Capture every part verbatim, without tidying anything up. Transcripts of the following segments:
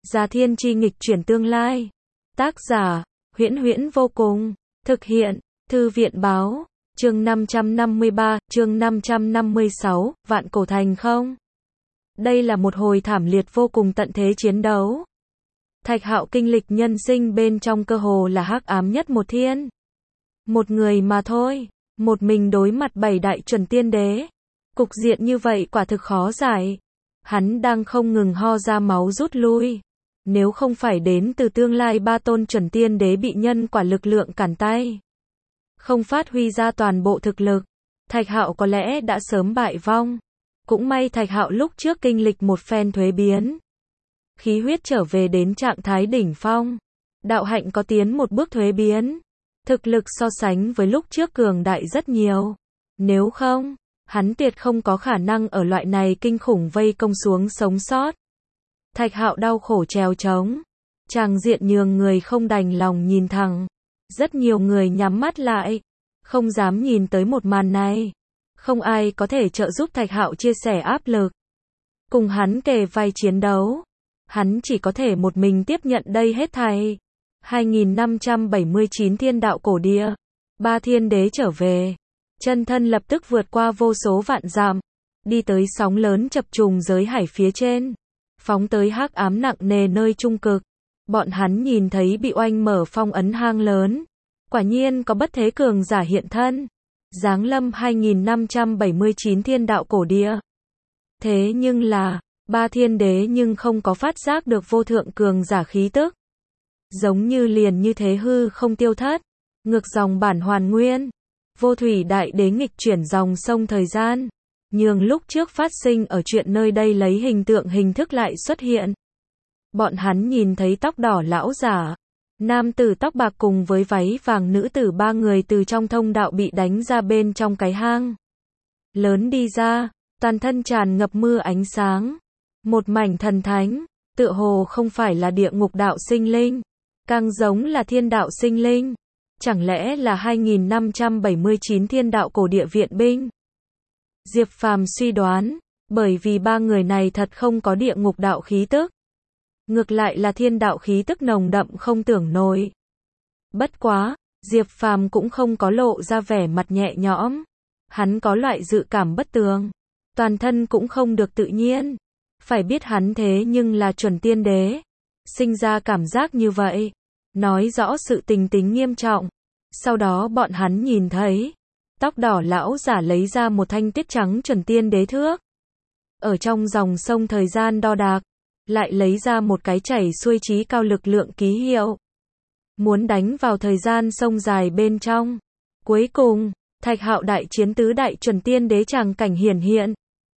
Già Thiên Chi nghịch chuyển tương lai. Tác giả, Huyễn Huyễn vô cùng. Thực hiện, Thư viện báo. Chương năm trăm năm mươi ba, chương năm trăm năm mươi sáu, Vạn Cổ Thành không. Đây là một hồi thảm liệt vô cùng tận thế chiến đấu. Thạch Hạo kinh lịch nhân sinh bên trong cơ hồ là hắc ám nhất một thiên. Một người mà thôi, một mình đối mặt bảy đại chuẩn tiên đế. Cục diện như vậy quả thực khó giải. Hắn đang không ngừng ho ra máu rút lui. Nếu không phải đến từ tương lai ba tôn chuẩn tiên đế bị nhân quả lực lượng cản tay, không phát huy ra toàn bộ thực lực, Thạch Hạo có lẽ đã sớm bại vong. Cũng may Thạch Hạo lúc trước kinh lịch một phen thuế biến, khí huyết trở về đến trạng thái đỉnh phong, đạo hạnh có tiến một bước thuế biến, thực lực so sánh với lúc trước cường đại rất nhiều. Nếu không, hắn tuyệt không có khả năng ở loại này kinh khủng vây công xuống sống sót. Thạch Hạo đau khổ trèo trống, tràng diện nhường người không đành lòng nhìn thẳng. Rất nhiều người nhắm mắt lại, không dám nhìn tới một màn này. Không ai có thể trợ giúp Thạch Hạo chia sẻ áp lực, cùng hắn kề vai chiến đấu. Hắn chỉ có thể một mình tiếp nhận đây hết thảy. hai nghìn năm trăm bảy mươi chín thiên đạo cổ địa, ba thiên đế trở về, chân thân lập tức vượt qua vô số vạn dặm, đi tới sóng lớn chập trùng giới hải phía trên, phóng tới hắc ám nặng nề nơi trung cực. Bọn hắn nhìn thấy bị oanh mở phong ấn hang lớn, quả nhiên có bất thế cường giả hiện thân, giáng lâm hai nghìn năm trăm bảy mươi chín thiên đạo cổ địa. Thế nhưng là, ba thiên đế nhưng không có phát giác được vô thượng cường giả khí tức. Giống như liền như thế hư không tiêu thất, ngược dòng bản hoàn nguyên. Vô thủy đại đế nghịch chuyển dòng sông thời gian, nhường lúc trước phát sinh ở chuyện nơi đây lấy hình tượng hình thức lại xuất hiện. Bọn hắn nhìn thấy tóc đỏ lão giả, nam tử tóc bạc cùng với váy vàng nữ tử ba người từ trong thông đạo bị đánh ra bên trong cái hang lớn đi ra, toàn thân tràn ngập mưa ánh sáng, một mảnh thần thánh, tựa hồ không phải là địa ngục đạo sinh linh, càng giống là thiên đạo sinh linh. Chẳng lẽ là hai nghìn năm trăm bảy mươi chín thiên đạo cổ địa viện binh? Diệp Phàm suy đoán, bởi vì ba người này thật không có địa ngục đạo khí tức, ngược lại là thiên đạo khí tức nồng đậm không tưởng nổi. Bất quá, Diệp Phàm cũng không có lộ ra vẻ mặt nhẹ nhõm, hắn có loại dự cảm bất tường, toàn thân cũng không được tự nhiên. Phải biết hắn thế nhưng là chuẩn tiên đế, sinh ra cảm giác như vậy, nói rõ sự tình tính nghiêm trọng. Sau đó bọn hắn nhìn thấy, tóc đỏ lão giả lấy ra một thanh tiết trắng chuẩn tiên đế thước, ở trong dòng sông thời gian đo đạc, lại lấy ra một cái chảy xuôi trí cao lực lượng ký hiệu, muốn đánh vào thời gian sông dài bên trong. Cuối cùng, Thạch Hạo đại chiến tứ đại chuẩn tiên đế tràng cảnh hiển hiện.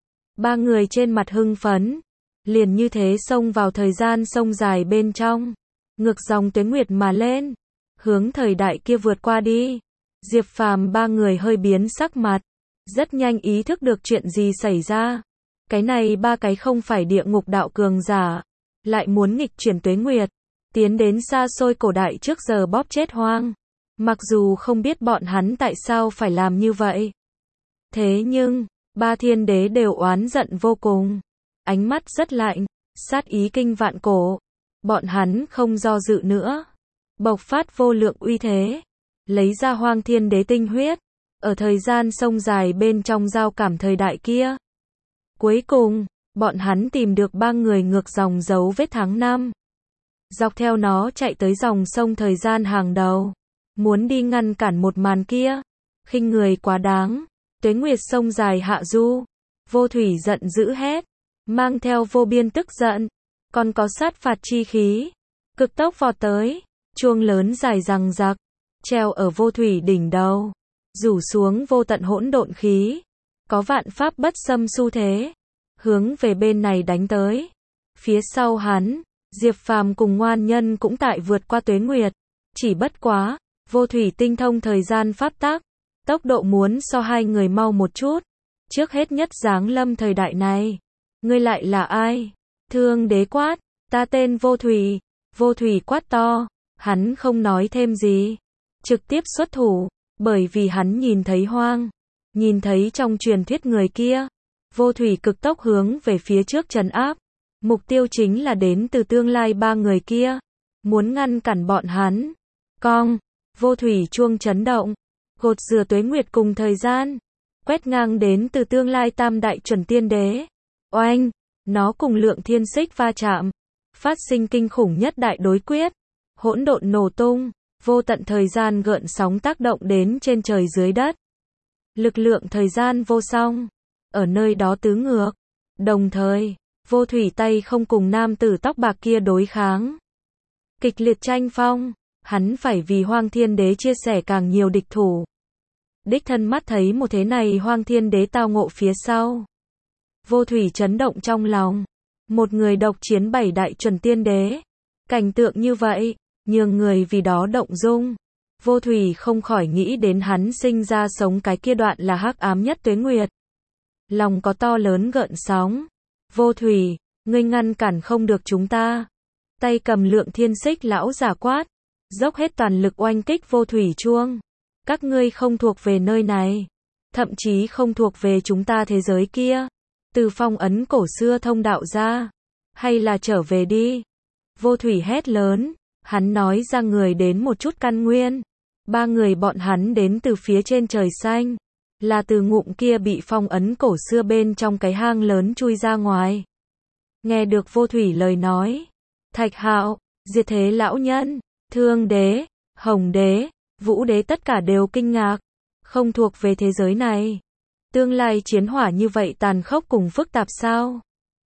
Ba người trên mặt hưng phấn, liền như thế xông vào thời gian sông dài bên trong, ngược dòng tuế nguyệt mà lên, hướng thời đại kia vượt qua đi. Diệp Phàm ba người hơi biến sắc mặt, rất nhanh ý thức được chuyện gì xảy ra. Cái này ba cái không phải địa ngục đạo cường giả, lại muốn nghịch chuyển tuế nguyệt, tiến đến xa xôi cổ đại trước giờ bóp chết hoang. Mặc dù không biết bọn hắn tại sao phải làm như vậy, thế nhưng, ba thiên đế đều oán giận vô cùng, ánh mắt rất lạnh, sát ý kinh vạn cổ. Bọn hắn không do dự nữa, bộc phát vô lượng uy thế, lấy ra hoang thiên đế tinh huyết, ở thời gian sông dài bên trong giao cảm thời đại kia. Cuối cùng, bọn hắn tìm được ba người ngược dòng dấu vết tháng năm, dọc theo nó chạy tới dòng sông thời gian hàng đầu, muốn đi ngăn cản một màn kia. Khinh người quá đáng, tuế nguyệt sông dài hạ du. Vô thủy giận dữ hét, mang theo vô biên tức giận, còn có sát phạt chi khí, cực tốc vọt tới, chuông lớn dài răng rạc, treo ở vô thủy đỉnh đầu, rủ xuống vô tận hỗn độn khí, có vạn pháp bất xâm xu thế, hướng về bên này đánh tới. Phía sau hắn, Diệp Phàm cùng Ngoan Nhân cũng tại vượt qua tuế nguyệt, chỉ bất quá, vô thủy tinh thông thời gian pháp tắc, tốc độ muốn so hai người mau một chút. Trước hết nhất giáng lâm thời đại này, ngươi lại là ai? Thương đế quát, ta tên Vô Thủy. Vô Thủy quát to, hắn không nói thêm gì, trực tiếp xuất thủ, bởi vì hắn nhìn thấy hoang, nhìn thấy trong truyền thuyết người kia. Vô Thủy cực tốc hướng về phía trước trấn áp, Mục tiêu chính là đến từ tương lai ba người kia, muốn ngăn cản bọn hắn. Cong, vô thủy chuông chấn động, gột rửa tuế nguyệt cùng thời gian, quét ngang đến từ tương lai tam đại chuẩn tiên đế. Oanh, nó cùng lượng thiên xích va chạm, phát sinh kinh khủng nhất đại đối quyết, hỗn độn nổ tung, vô tận thời gian gợn sóng tác động đến trên trời dưới đất. Lực lượng thời gian vô song, ở nơi đó tứ ngược. Đồng thời, vô thủy tay không cùng nam tử tóc bạc kia đối kháng. Kịch liệt tranh phong, hắn phải vì Hoang Thiên Đế chia sẻ càng nhiều địch thủ. Đích thân mắt thấy một thế này Hoang Thiên Đế tao ngộ phía sau. Vô thủy chấn động trong lòng. Một người độc chiến bảy đại chuẩn tiên đế. Cảnh tượng như vậy, nhường người vì đó động dung. Vô thủy không khỏi nghĩ đến hắn sinh ra sống cái kia đoạn là hắc ám nhất tuế nguyệt. Lòng có to lớn gợn sóng. Vô thủy, ngươi ngăn cản không được chúng ta. Tay cầm lượng thiên xích lão giả quát, dốc hết toàn lực oanh kích vô thủy chuông. Các ngươi không thuộc về nơi này, thậm chí không thuộc về chúng ta thế giới kia. Từ phong ấn cổ xưa thông đạo ra, hay là trở về đi. Vô thủy hét lớn, hắn nói ra người đến một chút căn nguyên. Ba người bọn hắn đến từ phía trên trời xanh, là từ ngụm kia bị phong ấn cổ xưa bên trong cái hang lớn chui ra ngoài. Nghe được vô thủy lời nói, Thạch Hạo, Diệt Thế lão nhân, Thương đế, Hồng đế, Vũ đế tất cả đều kinh ngạc, không thuộc về thế giới này. Tương lai chiến hỏa như vậy tàn khốc cùng phức tạp sao?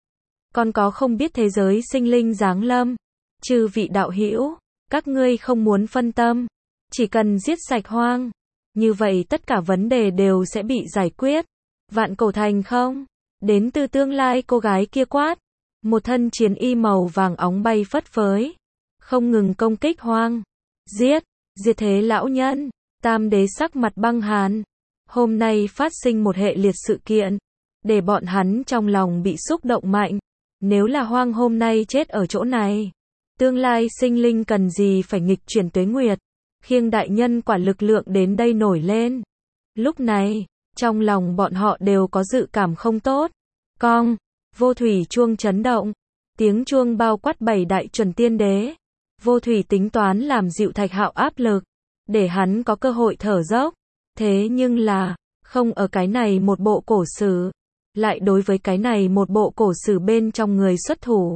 Còn có không biết thế giới sinh linh giáng lâm, trừ vị đạo hữu, các ngươi không muốn phân tâm, chỉ cần giết sạch hoang, như vậy tất cả vấn đề đều sẽ bị giải quyết. Vạn Cổ Thành không? Đến từ tương lai cô gái kia quát, một thân chiến y màu vàng óng bay phất phới, không ngừng công kích hoang. Giết, Diệt Thế lão nhân, Tam đế sắc mặt băng hàn. Hôm nay phát sinh một hệ liệt sự kiện, để bọn hắn trong lòng bị xúc động mạnh. Nếu là hoang hôm nay chết ở chỗ này, tương lai sinh linh cần gì phải nghịch chuyển tuế nguyệt, khiêng đại nhân quả lực lượng đến đây nổi lên. Lúc này, trong lòng bọn họ đều có dự cảm không tốt. Cong, vô thủy chuông chấn động, tiếng chuông bao quát bảy đại chuẩn tiên đế. Vô thủy tính toán làm dịu Thạch Hạo áp lực, để hắn có cơ hội thở dốc. Thế nhưng là, không ở cái này một bộ cổ sử, lại đối với cái này một bộ cổ sử bên trong người xuất thủ.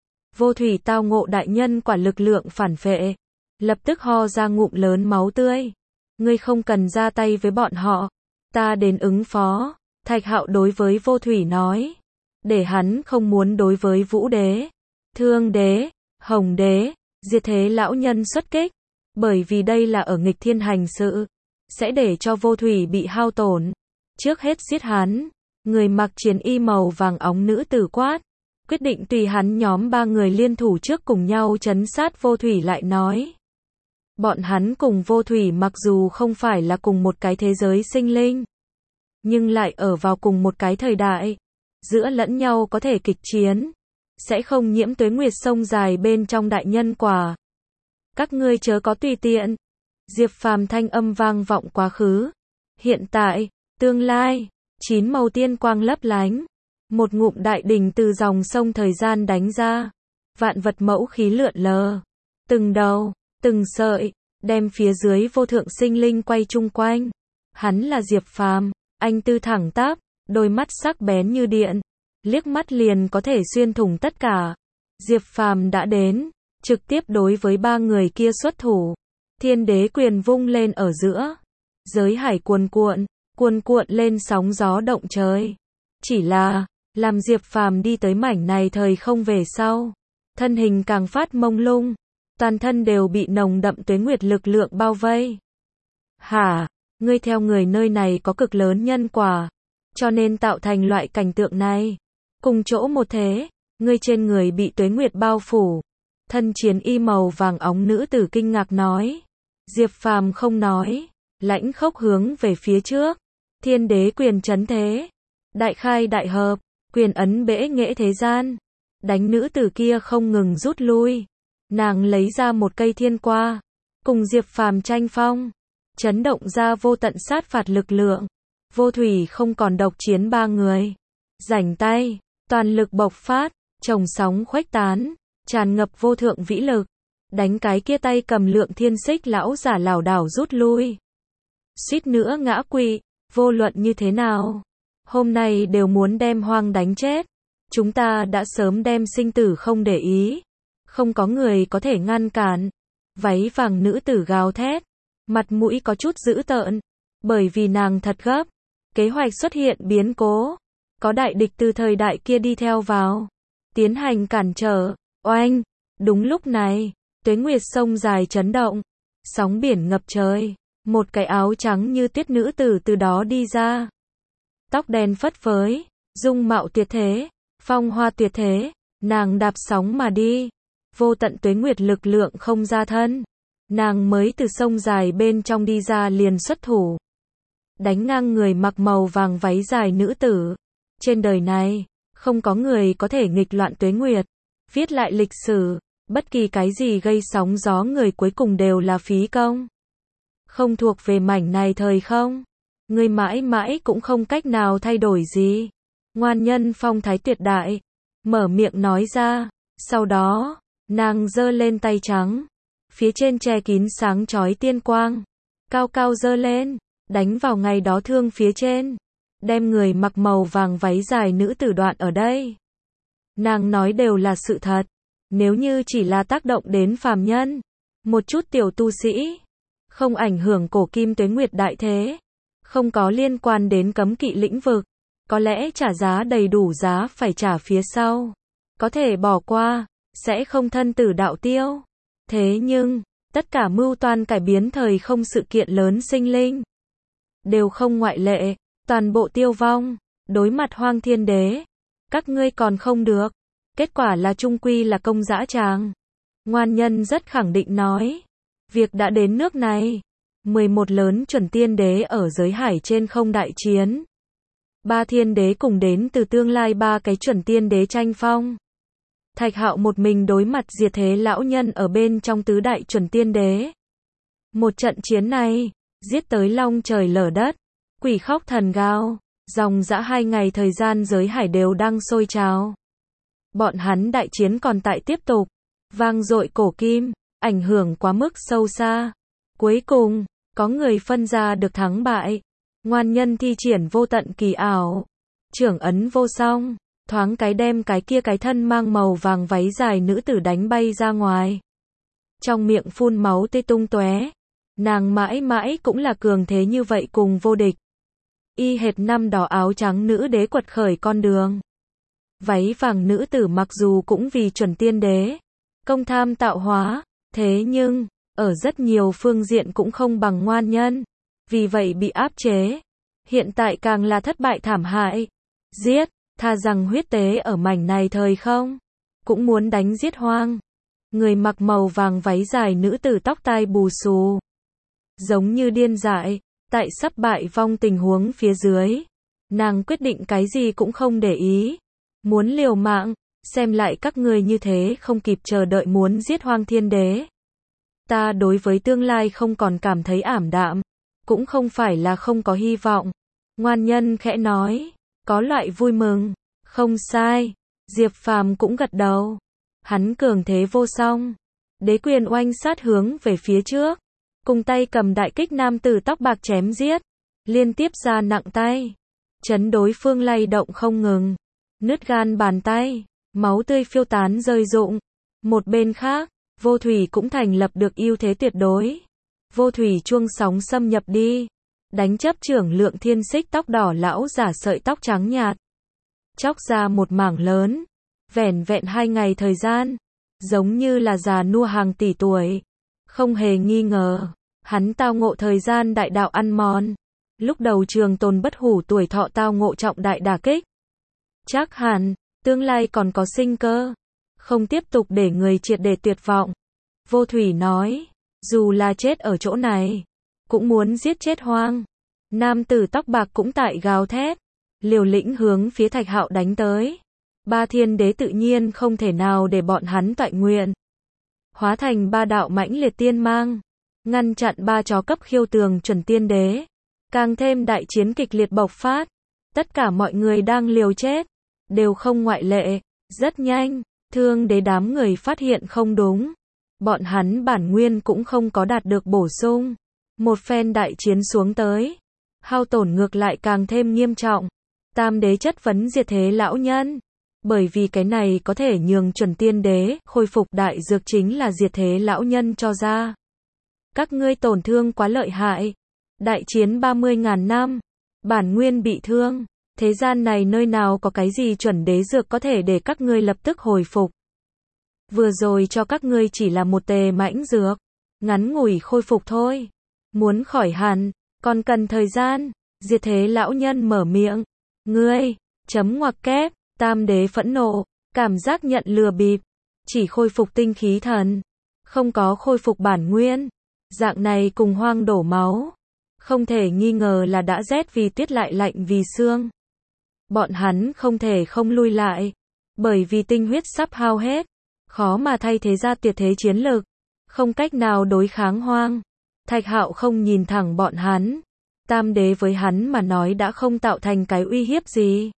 Vô thủy tao ngộ đại nhân quả lực lượng phản phệ, lập tức ho ra ngụm lớn máu tươi. Ngươi không cần ra tay với bọn họ, ta đến ứng phó. Thạch Hạo đối với vô thủy nói, để hắn không muốn đối với Vũ đế, Thương đế, Hồng đế, Diệt Thế lão nhân xuất kích, bởi vì đây là ở nghịch thiên hành sự, sẽ để cho vô thủy bị hao tổn. Trước hết giết hắn. Người mặc chiến y màu vàng óng nữ tử quát, quyết định tùy hắn nhóm ba người liên thủ trước cùng nhau trấn sát vô thủy lại nói. Bọn hắn cùng vô thủy mặc dù không phải là cùng một cái thế giới sinh linh, nhưng lại ở vào cùng một cái thời đại, giữa lẫn nhau có thể kịch chiến, sẽ không nhiễm tuế nguyệt sông dài bên trong đại nhân quả. Các ngươi chớ có tùy tiện. Diệp Phàm thanh âm vang vọng quá khứ, hiện tại, tương lai, chín màu tiên quang lấp lánh, một ngụm đại đỉnh từ dòng sông thời gian đánh ra, vạn vật mẫu khí lượn lờ, từng đầu, từng sợi, đem phía dưới vô thượng sinh linh quay chung quanh. Hắn là Diệp Phàm, anh tư thẳng tắp, đôi mắt sắc bén như điện, liếc mắt liền có thể xuyên thủng tất cả. Diệp Phàm đã đến, trực tiếp đối với ba người kia xuất thủ. Thiên đế quyền vung lên ở giữa, giới hải cuồn cuộn, cuồn cuộn lên sóng gió động trời. Chỉ là, làm Diệp Phàm đi tới mảnh này thời không về sau, thân hình càng phát mông lung, toàn thân đều bị nồng đậm tuế nguyệt lực lượng bao vây. Hả, ngươi theo người nơi này có cực lớn nhân quả, cho nên tạo thành loại cảnh tượng này. Cùng chỗ một thế, ngươi trên người bị tuế nguyệt bao phủ. Thân chiến y màu vàng óng nữ tử kinh ngạc nói. Diệp Phàm không nói, lãnh khốc hướng về phía trước. Thiên đế quyền chấn thế, đại khai đại hợp, quyền ấn bẽ nghệ thế gian, đánh nữ tử kia không ngừng rút lui. Nàng lấy ra một cây thiên qua, cùng Diệp Phàm tranh phong, chấn động ra vô tận sát phạt lực lượng. Vô thủy không còn độc chiến ba người, rảnh tay, toàn lực bộc phát, chồng sóng khuếch tán, tràn ngập vô thượng vĩ lực. Đánh cái kia tay cầm Lượng Thiên Xích lão giả lảo đảo rút lui. Suýt nữa ngã quỵ, vô luận như thế nào, hôm nay đều muốn đem Hoang đánh chết. Chúng ta đã sớm đem sinh tử không để ý, không có người có thể ngăn cản. Váy vàng nữ tử gào thét, mặt mũi có chút dữ tợn, bởi vì nàng thật gấp. Kế hoạch xuất hiện biến cố, có đại địch từ thời đại kia đi theo vào, tiến hành cản trở. Oanh, đúng lúc này, Tuế Nguyệt sông dài chấn động, sóng biển ngập trời, một cái áo trắng như tuyết nữ tử từ đó đi ra. Tóc đen phất phới, dung mạo tuyệt thế, phong hoa tuyệt thế, nàng đạp sóng mà đi, vô tận tuế nguyệt lực lượng không ra thân. Nàng mới từ sông dài bên trong đi ra liền xuất thủ, đánh ngang người mặc màu vàng váy dài nữ tử. Trên đời này, không có người có thể nghịch loạn tuế nguyệt, viết lại lịch sử, bất kỳ cái gì gây sóng gió người cuối cùng đều là phí công. Không thuộc về mảnh này thời không, người mãi mãi cũng không cách nào thay đổi gì. Ngoan nhân phong thái tuyệt đại, mở miệng nói ra, sau đó, nàng giơ lên tay trắng, phía trên che kín sáng chói tiên quang, cao cao giơ lên, đánh vào ngày đó thương phía trên, đem người mặc màu vàng váy dài nữ tử đoạn ở đây. Nàng nói đều là sự thật, nếu như chỉ là tác động đến phàm nhân, một chút tiểu tu sĩ, không ảnh hưởng cổ kim tuế nguyệt đại thế, không có liên quan đến cấm kỵ lĩnh vực, có lẽ trả giá đầy đủ giá phải trả phía sau, có thể bỏ qua, sẽ không thân tử đạo tiêu. Thế nhưng, tất cả mưu toan cải biến thời không sự kiện lớn sinh linh, đều không ngoại lệ, toàn bộ tiêu vong. Đối mặt Hoang Thiên Đế, các ngươi còn không được, kết quả là chung quy là công dã tràng. Ngoan nhân rất khẳng định nói, việc đã đến nước này, mười một lớn chuẩn tiên đế ở giới hải trên không đại chiến. Ba thiên đế cùng đến từ tương lai ba cái chuẩn tiên đế tranh phong. Thạch Hạo một mình đối mặt diệt thế lão nhân ở bên trong tứ đại chuẩn tiên đế. Một trận chiến này, giết tới long trời lở đất, quỷ khóc thần gào, dòng dã hai ngày thời gian giới hải đều đang sôi trào. Bọn hắn đại chiến còn tại tiếp tục, vang dội cổ kim, ảnh hưởng quá mức sâu xa. Cuối cùng, có người phân ra được thắng bại. Ngoan nhân thi triển vô tận kỳ ảo, trưởng ấn vô song, thoáng cái đem cái kia cái thân mang màu vàng váy dài nữ tử đánh bay ra ngoài. Trong miệng phun máu tươi tung tóe. Nàng mãi mãi cũng là cường thế như vậy cùng vô địch. Y hệt năm đỏ áo trắng nữ đế quật khởi con đường. Váy vàng nữ tử mặc dù cũng vì chuẩn tiên đế, công tham tạo hóa, thế nhưng, ở rất nhiều phương diện cũng không bằng ngoan nhân. Vì vậy bị áp chế. Hiện tại càng là thất bại thảm hại. Giết, tha rằng huyết tế ở mảnh này thời không, cũng muốn đánh giết Hoang. Người mặc màu vàng váy dài nữ tử tóc tai bù xù, giống như điên dại, tại sắp bại vong tình huống phía dưới. Nàng quyết định cái gì cũng không để ý. Muốn liều mạng, xem lại các người như thế không kịp chờ đợi muốn giết Hoang Thiên Đế. Ta đối với tương lai không còn cảm thấy ảm đạm, cũng không phải là không có hy vọng. Ngoan nhân khẽ nói, có loại vui mừng, không sai. Diệp Phàm cũng gật đầu. Hắn cường thế vô song, đế quyền oanh sát hướng về phía trước, cùng tay cầm đại kích nam tử tóc bạc chém giết, liên tiếp ra nặng tay, chấn đối phương lay động không ngừng, nứt gan bàn tay, máu tươi phiêu tán rơi rụng. Một bên khác, Vô Thủy cũng thành lập được ưu thế tuyệt đối. Vô Thủy chuông sóng xâm nhập đi, đánh chấp trưởng Lượng Thiên Xích tóc đỏ lão giả sợi tóc trắng nhạt, chóc ra một mảng lớn. Vẻn vẹn hai ngày thời gian, giống như là già nua hàng tỷ tuổi. Không hề nghi ngờ, hắn tao ngộ thời gian đại đạo ăn mòn. Lúc đầu trường tồn bất hủ tuổi thọ tao ngộ trọng đại đả kích. Chắc hẳn, tương lai còn có sinh cơ. Không tiếp tục để người triệt để tuyệt vọng. Vô Thủy nói, dù là chết ở chỗ này, cũng muốn giết chết Hoang. Nam tử tóc bạc cũng tại gào thét, liều lĩnh hướng phía Thạch Hạo đánh tới. Ba thiên đế tự nhiên không thể nào để bọn hắn toại nguyện. Hóa thành ba đạo mãnh liệt tiên mang, ngăn chặn ba chó cấp khiêu tường chuẩn tiên đế. Càng thêm đại chiến kịch liệt bộc phát. Tất cả mọi người đang liều chết, đều không ngoại lệ. Rất nhanh, Thương Đế đám người phát hiện không đúng. Bọn hắn bản nguyên cũng không có đạt được bổ sung. Một phen đại chiến xuống tới, hao tổn ngược lại càng thêm nghiêm trọng. Tam đế chất vấn Diệt Thế lão nhân. Bởi vì cái này có thể nhường chuẩn tiên đế khôi phục đại dược chính là Diệt Thế lão nhân cho ra. Các ngươi tổn thương quá lợi hại. Đại chiến ba mươi ngàn năm, bản nguyên bị thương. Thế gian này nơi nào có cái gì chuẩn đế dược có thể để các ngươi lập tức hồi phục. Vừa rồi cho các ngươi chỉ là một tề mãnh dược, ngắn ngủi khôi phục thôi. Muốn khỏi hẳn, còn cần thời gian. Diệt Thế lão nhân mở miệng. Ngươi, chấm ngoặc kép, tam đế phẫn nộ, cảm giác nhận lừa bịp. Chỉ khôi phục tinh khí thần, không có khôi phục bản nguyên. Dạng này cùng hoang đổ máu. Không thể nghi ngờ là đã rét vì tuyết lại lạnh vì xương. Bọn hắn không thể không lui lại. Bởi vì tinh huyết sắp hao hết. Khó mà thay thế ra tuyệt thế chiến lực. Không cách nào đối kháng hoang. Thạch Hạo không nhìn thẳng bọn hắn. Tam đế với hắn mà nói đã không tạo thành cái uy hiếp gì.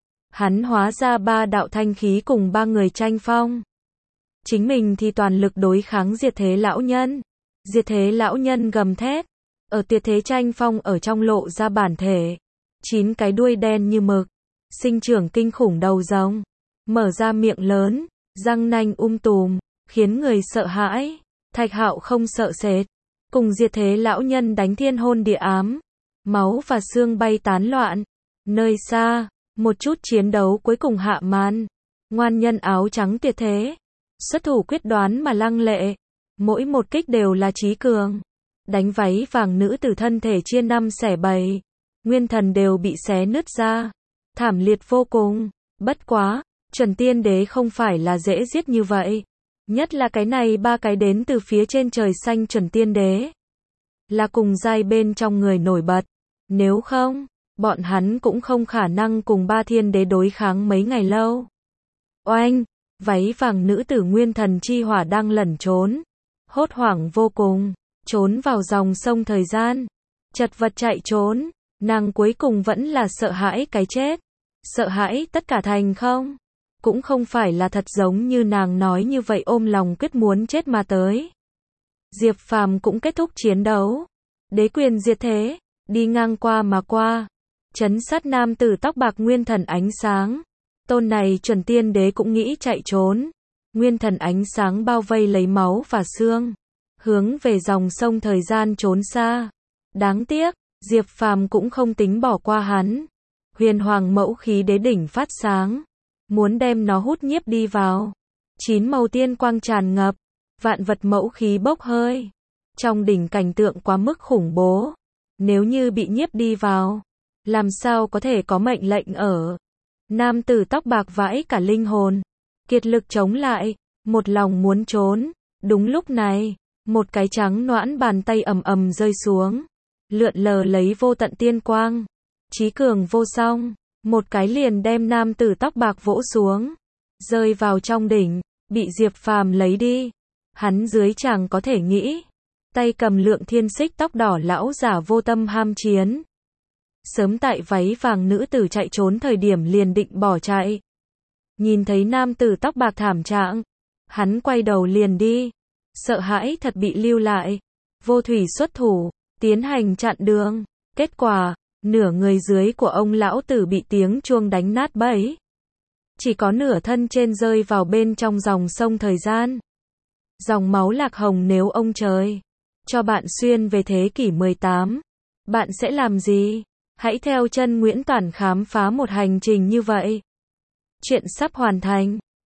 Hắn hóa ra ba đạo thanh khí cùng ba người tranh phong. Chính mình thì toàn lực đối kháng Diệt Thế lão nhân. Diệt Thế lão nhân gầm thét. Ở tuyệt thế tranh phong ở trong lộ ra bản thể. Chín cái đuôi đen như mực. Sinh trưởng kinh khủng đầu rồng. Mở ra miệng lớn. Răng nanh um tùm. Khiến người sợ hãi. Thạch Hạo không sợ sệt. Cùng Diệt Thế lão nhân đánh thiên hôn địa ám. Máu và xương bay tán loạn. Nơi xa, một chút chiến đấu cuối cùng hạ màn. Ngoan nhân áo trắng tuyệt thế. Xuất thủ quyết đoán mà lăng lệ. Mỗi một kích đều là chí cường. Đánh váy vàng nữ tử thân thể chia năm xẻ bảy. Nguyên thần đều bị xé nứt ra. Thảm liệt vô cùng. Bất quá, chuẩn tiên đế không phải là dễ giết như vậy. Nhất là cái này ba cái đến từ phía trên trời xanh chuẩn tiên đế. Là cùng giai bên trong người nổi bật. Nếu không, bọn hắn cũng không khả năng cùng ba thiên đế đối kháng mấy ngày lâu. Oanh, váy vàng nữ tử nguyên thần chi hỏa đang lẩn trốn. Hốt hoảng vô cùng, trốn vào dòng sông thời gian. Chật vật chạy trốn, nàng cuối cùng vẫn là sợ hãi cái chết. Sợ hãi tất cả thành không? Cũng không phải là thật giống như nàng nói như vậy ôm lòng quyết muốn chết mà tới. Diệp Phàm cũng kết thúc chiến đấu. Đế quyền diệt thế, đi ngang qua mà qua. Chấn sát nam tử tóc bạc nguyên thần ánh sáng. Tôn này chuẩn tiên đế cũng nghĩ chạy trốn. Nguyên thần ánh sáng bao vây lấy máu và xương. Hướng về dòng sông thời gian trốn xa. Đáng tiếc, Diệp Phàm cũng không tính bỏ qua hắn. Huyền hoàng mẫu khí đế đỉnh phát sáng. Muốn đem nó hút nhiếp đi vào. Chín màu tiên quang tràn ngập. Vạn vật mẫu khí bốc hơi. Trong đỉnh cảnh tượng quá mức khủng bố. Nếu như bị nhiếp đi vào, làm sao có thể có mệnh lệnh ở. Nam tử tóc bạc vãi cả linh hồn. Kiệt lực chống lại. Một lòng muốn trốn. Đúng lúc này, một cái trắng noãn bàn tay ầm ầm rơi xuống. Lượn lờ lấy vô tận tiên quang. Chí cường vô song. Một cái liền đem nam tử tóc bạc vỗ xuống. Rơi vào trong đỉnh. Bị Diệp Phàm lấy đi. Hắn dưới chàng có thể nghĩ. Tay cầm lượng thiên xích tóc đỏ lão giả vô tâm ham chiến. Sớm tại váy vàng nữ tử chạy trốn thời điểm liền định bỏ chạy. Nhìn thấy nam tử tóc bạc thảm trạng. Hắn quay đầu liền đi. Sợ hãi thật bị lưu lại. Vô thủy xuất thủ. Tiến hành chặn đường. Kết quả, nửa người dưới của ông lão tử bị tiếng chuông đánh nát bẫy. Chỉ có nửa thân trên rơi vào bên trong dòng sông thời gian. Dòng máu lạc hồng nếu ông trời cho bạn xuyên về thế kỷ mười tám, bạn sẽ làm gì? Hãy theo chân Nguyễn Toản khám phá một hành trình như vậy. Chuyện sắp hoàn thành.